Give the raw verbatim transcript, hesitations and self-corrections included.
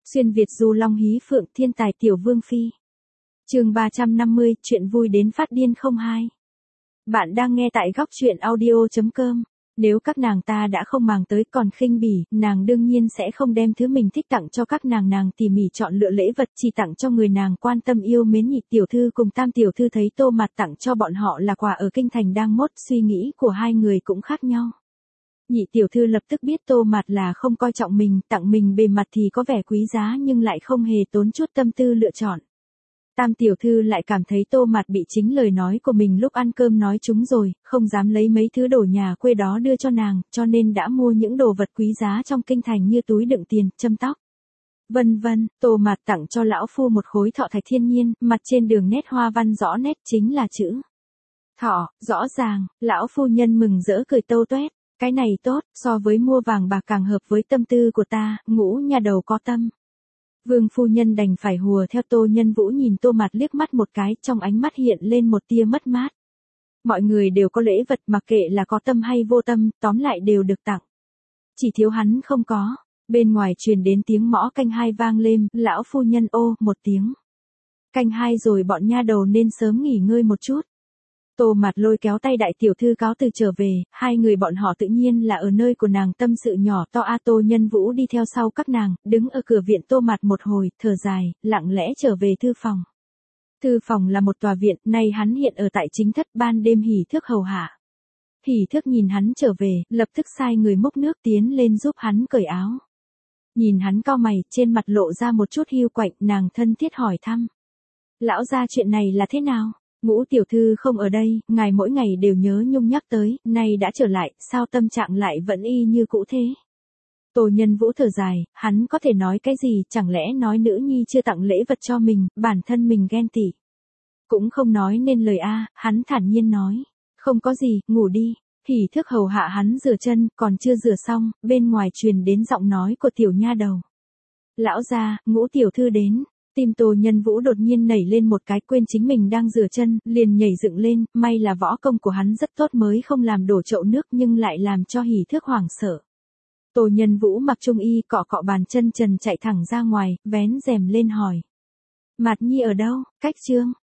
Xuyên Việt du long hí phượng thiên tài tiểu vương phi. Chương ba trăm năm mươi, chuyện vui đến phát điên không hai. Bạn đang nghe tại góc truyện audio chấm com. Nếu các nàng ta đã không màng tới còn khinh bỉ, nàng đương nhiên sẽ không đem thứ mình thích tặng cho các nàng. Nàng tỉ mỉ chọn lựa lễ vật chỉ tặng cho người nàng quan tâm yêu mến. Nhị tiểu thư cùng tam tiểu thư thấy Tô Mạt tặng cho bọn họ là quà ở kinh thành đang mốt, suy nghĩ của hai người cũng khác nhau. Nhị tiểu thư lập tức biết Tô Mạt là không coi trọng mình, tặng mình bề mặt thì có vẻ quý giá nhưng lại không hề tốn chút tâm tư lựa chọn. Tam tiểu thư lại cảm thấy Tô Mạt bị chính lời nói của mình lúc ăn cơm nói trúng rồi, không dám lấy mấy thứ đồ nhà quê đó đưa cho nàng, cho nên đã mua những đồ vật quý giá trong kinh thành như túi đựng tiền, châm tóc. Vân vân, Tô Mạt tặng cho lão phu một khối thọ thạch thiên nhiên, mặt trên đường nét hoa văn rõ nét chính là chữ thọ, rõ ràng. Lão phu nhân mừng rỡ cười tâu toét. Cái này tốt, so với mua vàng bạc càng hợp với tâm tư của ta, Ngũ nhà đầu có tâm. Vương phu nhân đành phải hùa theo Tô Nhân Vũ nhìn Tô Mạt liếc mắt một cái, trong ánh mắt hiện lên một tia mất mát. Mọi người đều có lễ vật, mặc kệ là có tâm hay vô tâm, tóm lại đều được tặng. Chỉ thiếu hắn không có. Bên ngoài truyền đến tiếng mõ canh hai vang lên, lão phu nhân ô một tiếng. Canh hai rồi, bọn nha đầu nên sớm nghỉ ngơi một chút. Tô Mạt lôi kéo tay đại tiểu thư cáo từ trở về, hai người bọn họ tự nhiên là ở nơi của nàng tâm sự nhỏ to. A Tô Nhân Vũ đi theo sau các nàng, đứng ở cửa viện Tô Mạt một hồi, thở dài, lặng lẽ trở về thư phòng. Thư phòng là một tòa viện, nay hắn hiện ở tại chính thất, ban đêm Hỉ Thước hầu hạ. Hỉ Thước nhìn hắn trở về, lập tức sai người múc nước tiến lên giúp hắn cởi áo. Nhìn hắn cau mày, trên mặt lộ ra một chút hiu quạnh, nàng thân thiết hỏi thăm. Lão gia, chuyện này là thế nào? Ngũ tiểu thư không ở đây, ngài mỗi ngày đều nhớ nhung nhắc tới, nay đã trở lại, sao tâm trạng lại vẫn y như cũ thế? Tô Nhân Vũ thở dài, hắn có thể nói cái gì, chẳng lẽ nói nữ nhi chưa tặng lễ vật cho mình, bản thân mình ghen tị. Cũng không nói nên lời a, hắn thản nhiên nói, không có gì, ngủ đi. Hỉ Thước hầu hạ hắn rửa chân, còn chưa rửa xong, bên ngoài truyền đến giọng nói của tiểu nha đầu. Lão gia, Ngũ tiểu thư đến. Tim Tô Nhân Vũ đột nhiên nảy lên một cái, quên chính mình đang rửa chân, liền nhảy dựng lên, may là võ công của hắn rất tốt mới không làm đổ chậu nước nhưng lại làm cho Hỉ Thước hoảng sợ. Tô Nhân Vũ mặc trung y, cọ cọ bàn chân trần chạy thẳng ra ngoài, vén rèm lên hỏi. Mạt nhi ở đâu, cách trương,